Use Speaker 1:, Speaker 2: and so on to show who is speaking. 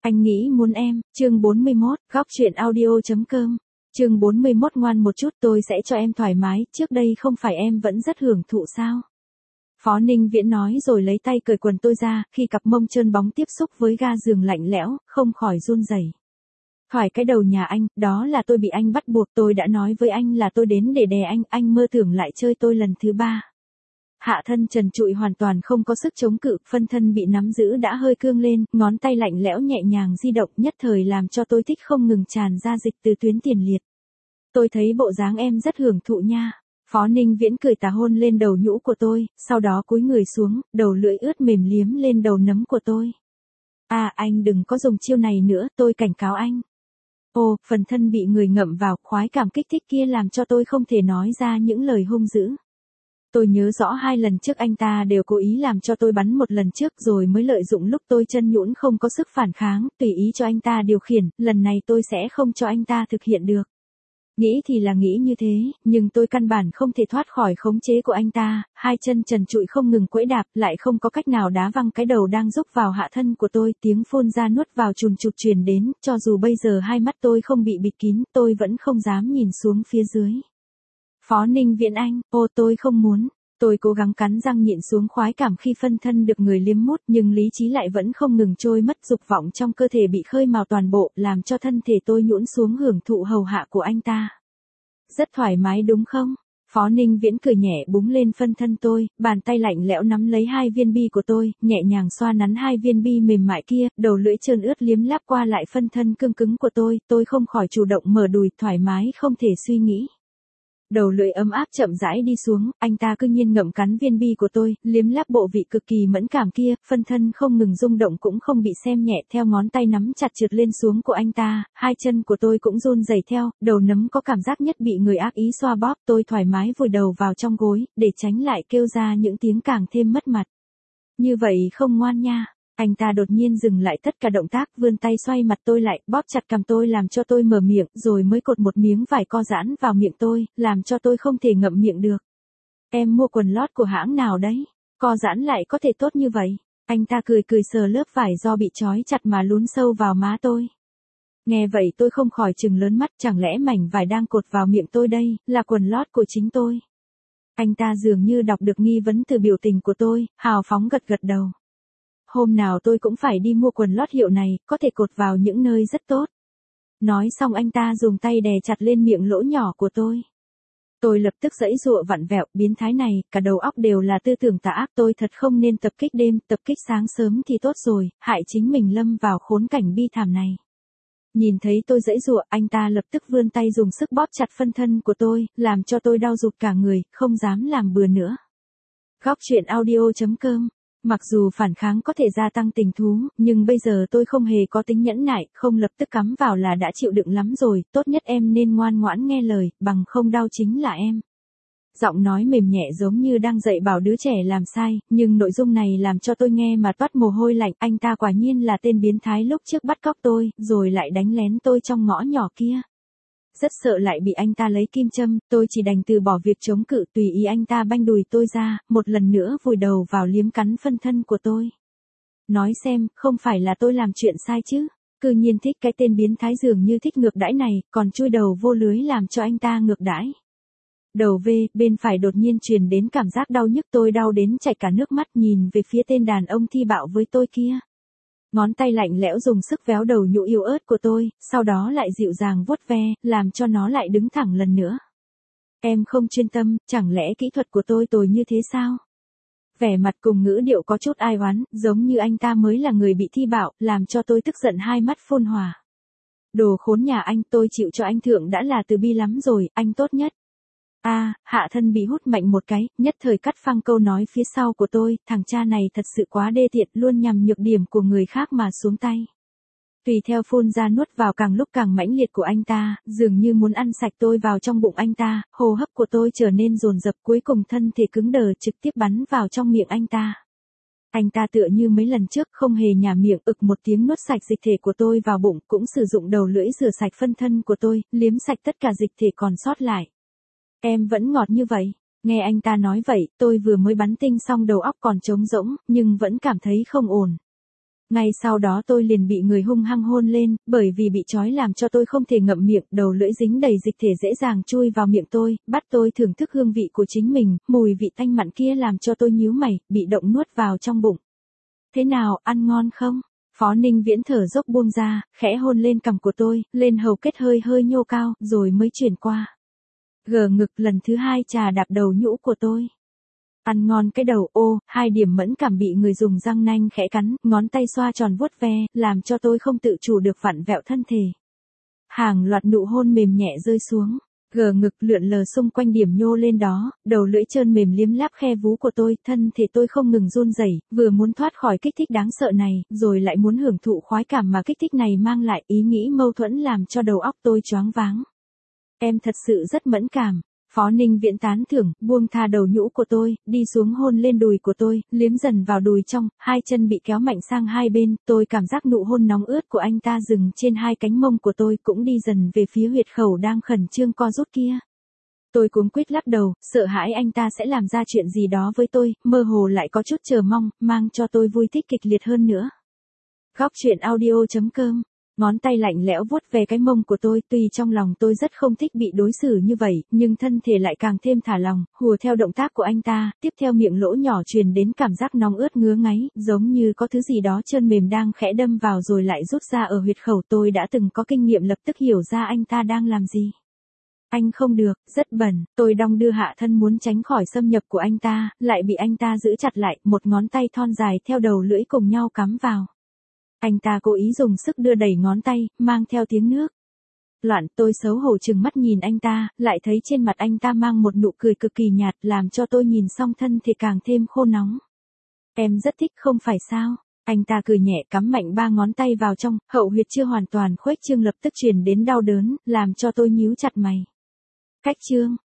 Speaker 1: Anh nghĩ muốn em, chương 41, góc chuyện audio.com. Chương 41 ngoan một chút tôi sẽ cho em thoải mái, trước đây không phải em vẫn rất hưởng thụ sao? Phó Ninh Viễn nói rồi lấy tay cởi quần tôi ra, khi cặp mông trơn bóng tiếp xúc với ga giường lạnh lẽo, không khỏi run rẩy. Thoải cái đầu nhà anh, đó là tôi bị anh bắt buộc, tôi đã nói với anh là tôi đến để đè anh mơ tưởng lại chơi tôi lần thứ ba. Hạ thân trần trụi hoàn toàn không có sức chống cự, phân thân bị nắm giữ đã hơi cương lên, ngón tay lạnh lẽo nhẹ nhàng di động nhất thời làm cho tôi thích không ngừng tràn ra dịch từ tuyến tiền liệt. Tôi thấy bộ dáng em rất hưởng thụ nha. Phó Ninh Viễn cười tà hôn lên đầu nhũ của tôi, sau đó cúi người xuống, đầu lưỡi ướt mềm liếm lên đầu nấm của tôi. À anh đừng có dùng chiêu này nữa, tôi cảnh cáo anh. Ồ, phần thân bị người ngậm vào, khoái cảm kích thích kia làm cho tôi không thể nói ra những lời hung dữ. Tôi nhớ rõ 2 lần trước anh ta đều cố ý làm cho tôi bắn một lần trước rồi mới lợi dụng lúc tôi chân nhũn không có sức phản kháng, tùy ý cho anh ta điều khiển, lần này tôi sẽ không cho anh ta thực hiện được. Nghĩ thì là nghĩ như thế, nhưng tôi căn bản không thể thoát khỏi khống chế của anh ta, 2 chân trần trụi không ngừng quẫy đạp, lại không có cách nào đá văng cái đầu đang rúc vào hạ thân của tôi, tiếng phun ra nuốt vào chùn chụp truyền đến, cho dù bây giờ hai mắt tôi không bị bịt kín, tôi vẫn không dám nhìn xuống phía dưới. Phó Ninh Viễn anh, ô tôi không muốn. Tôi cố gắng cắn răng nhịn xuống khoái cảm khi phân thân được người liếm mút, nhưng lý trí lại vẫn không ngừng trôi mất, dục vọng trong cơ thể bị khơi mào toàn bộ, làm cho thân thể tôi nhũn xuống hưởng thụ hầu hạ của anh ta. Rất thoải mái đúng không? Phó Ninh Viễn cười nhẹ búng lên phân thân tôi, bàn tay lạnh lẽo nắm lấy 2 viên bi của tôi, nhẹ nhàng xoa nắn 2 viên bi mềm mại kia, đầu lưỡi trơn ướt liếm láp qua lại phân thân cương cứng của tôi không khỏi chủ động mở đùi, thoải mái không thể suy nghĩ. Đầu lưỡi ấm áp chậm rãi đi xuống, anh ta cứ nhiên ngậm cắn viên bi của tôi, liếm láp bộ vị cực kỳ mẫn cảm kia, phân thân không ngừng rung động cũng không bị xem nhẹ, theo ngón tay nắm chặt trượt lên xuống của anh ta, 2 chân của tôi cũng run rẩy theo, đầu nấm có cảm giác nhất bị người ác ý xoa bóp, tôi thoải mái vùi đầu vào trong gối, để tránh lại kêu ra những tiếng càng thêm mất mặt. Như vậy không ngoan nha. Anh ta đột nhiên dừng lại tất cả động tác, vươn tay xoay mặt tôi lại, bóp chặt cằm tôi làm cho tôi mở miệng, rồi mới cột một miếng vải co giãn vào miệng tôi, làm cho tôi không thể ngậm miệng được. Em mua quần lót của hãng nào đấy? Co giãn lại có thể tốt như vậy? Anh ta cười cười sờ lớp vải do bị trói chặt mà lún sâu vào má tôi. Nghe vậy tôi không khỏi trừng lớn mắt, chẳng lẽ mảnh vải đang cột vào miệng tôi đây, là quần lót của chính tôi? Anh ta dường như đọc được nghi vấn từ biểu tình của tôi, hào phóng gật gật đầu. Hôm nào tôi cũng phải đi mua quần lót hiệu này, có thể cột vào những nơi rất tốt. Nói xong anh ta dùng tay đè chặt lên miệng lỗ nhỏ của tôi. Tôi lập tức giãy giụa vặn vẹo, biến thái này, cả đầu óc đều là tư tưởng tà ác, tôi thật không nên tập kích đêm, tập kích sáng sớm thì tốt rồi, hại chính mình lâm vào khốn cảnh bi thảm này. Nhìn thấy tôi giãy giụa, anh ta lập tức vươn tay dùng sức bóp chặt phân thân của tôi, làm cho tôi đau rụt cả người, không dám làm bừa nữa. Góc chuyện audio.com. Mặc dù phản kháng có thể gia tăng tình thú, nhưng bây giờ tôi không hề có tính nhẫn nại, không lập tức cắm vào là đã chịu đựng lắm rồi, tốt nhất em nên ngoan ngoãn nghe lời, bằng không đau chính là em. Giọng nói mềm nhẹ giống như đang dạy bảo đứa trẻ làm sai, nhưng nội dung này làm cho tôi nghe mà toát mồ hôi lạnh, anh ta quả nhiên là tên biến thái lúc trước bắt cóc tôi, rồi lại đánh lén tôi trong ngõ nhỏ kia. Rất sợ lại bị anh ta lấy kim châm, tôi chỉ đành từ bỏ việc chống cự, tùy ý anh ta banh đùi tôi ra, một lần nữa vùi đầu vào liếm cắn phân thân của tôi. Nói xem, không phải là tôi làm chuyện sai chứ? Cư nhiên thích cái tên biến thái dường như thích ngược đãi này, còn chui đầu vô lưới làm cho anh ta ngược đãi. Đầu V, bên phải đột nhiên truyền đến cảm giác đau nhức, tôi đau đến chảy cả nước mắt, nhìn về phía tên đàn ông thi bạo với tôi kia. Ngón tay lạnh lẽo dùng sức véo đầu nhũ yếu ớt của tôi, sau đó lại dịu dàng vuốt ve, làm cho nó lại đứng thẳng lần nữa. Em không chuyên tâm, chẳng lẽ kỹ thuật của tôi tồi như thế sao? Vẻ mặt cùng ngữ điệu có chút ai oán, giống như anh ta mới là người bị thi bạo, làm cho tôi tức giận hai mắt phun hỏa. Đồ khốn nhà anh, tôi chịu cho anh thượng đã là từ bi lắm rồi, anh tốt nhất. Hạ thân bị hút mạnh một cái, nhất thời cắt phăng câu nói phía sau của tôi, thằng cha này thật sự quá đê tiện, luôn nhằm nhược điểm của người khác mà xuống tay. Tùy theo phun ra nuốt vào càng lúc càng mãnh liệt của anh ta, dường như muốn ăn sạch tôi vào trong bụng anh ta, hô hấp của tôi trở nên dồn dập, cuối cùng thân thể cứng đờ trực tiếp bắn vào trong miệng anh ta. Anh ta tựa như mấy lần trước không hề nhả miệng, ực một tiếng nuốt sạch dịch thể của tôi vào bụng, cũng sử dụng đầu lưỡi rửa sạch phân thân của tôi, liếm sạch tất cả dịch thể còn sót lại. Em vẫn ngọt như vậy. Nghe anh ta nói vậy, tôi vừa mới bắn tinh xong đầu óc còn trống rỗng, nhưng vẫn cảm thấy không ổn. Ngay sau đó tôi liền bị người hung hăng hôn lên, bởi vì bị trói làm cho tôi không thể ngậm miệng, đầu lưỡi dính đầy dịch thể dễ dàng chui vào miệng tôi, bắt tôi thưởng thức hương vị của chính mình, mùi vị tanh mặn kia làm cho tôi nhíu mày, bị động nuốt vào trong bụng. Thế nào, ăn ngon không? Phó Ninh Viễn thở dốc buông ra, khẽ hôn lên cằm của tôi, lên hầu kết hơi hơi nhô cao, rồi mới chuyển qua. Gờ ngực lần thứ hai chà đạp đầu nhũ của tôi. Ăn ngon cái đầu, ô, hai điểm mẫn cảm bị người dùng răng nanh khẽ cắn, ngón tay xoa tròn vuốt ve, làm cho tôi không tự chủ được vặn vẹo thân thể. Hàng loạt nụ hôn mềm nhẹ rơi xuống, gờ ngực lượn lờ xung quanh điểm nhô lên đó, đầu lưỡi trơn mềm liếm láp khe vú của tôi, thân thể tôi không ngừng run rẩy, vừa muốn thoát khỏi kích thích đáng sợ này, rồi lại muốn hưởng thụ khoái cảm mà kích thích này mang lại, ý nghĩ mâu thuẫn làm cho đầu óc tôi choáng váng. Em thật sự rất mẫn cảm. Phó Ninh Viễn tán thưởng, buông tha đầu nhũ của tôi, đi xuống hôn lên đùi của tôi, liếm dần vào đùi trong, hai chân bị kéo mạnh sang hai bên, tôi cảm giác nụ hôn nóng ướt của anh ta dừng trên hai cánh mông của tôi cũng đi dần về phía huyệt khẩu đang khẩn trương co rút kia. Tôi cuống quýt lắc đầu, sợ hãi anh ta sẽ làm ra chuyện gì đó với tôi, mơ hồ lại có chút chờ mong, mang cho tôi vui thích kịch liệt hơn nữa. Góc truyện audio.com. Ngón tay lạnh lẽo vuốt về cái mông của tôi, tuy trong lòng tôi rất không thích bị đối xử như vậy, nhưng thân thể lại càng thêm thả lòng, hùa theo động tác của anh ta, tiếp theo miệng lỗ nhỏ truyền đến cảm giác nóng ướt ngứa ngáy, giống như có thứ gì đó trơn mềm đang khẽ đâm vào rồi lại rút ra ở huyệt khẩu. Tôi đã từng có kinh nghiệm lập tức hiểu ra anh ta đang làm gì. Anh không được, rất bẩn, tôi đong đưa hạ thân muốn tránh khỏi xâm nhập của anh ta, lại bị anh ta giữ chặt lại, một ngón tay thon dài theo đầu lưỡi cùng nhau cắm vào. Anh ta cố ý dùng sức đưa đẩy ngón tay, mang theo tiếng nước. Loạn, tôi xấu hổ trừng mắt nhìn anh ta, lại thấy trên mặt anh ta mang một nụ cười cực kỳ nhạt, làm cho tôi nhìn xong thân thể càng thêm khô nóng. Em rất thích không phải sao? Anh ta cười nhẹ cắm mạnh ba ngón tay vào trong, hậu huyệt chưa hoàn toàn khuếch trương lập tức truyền đến đau đớn, làm cho tôi nhíu chặt mày. Cách trương,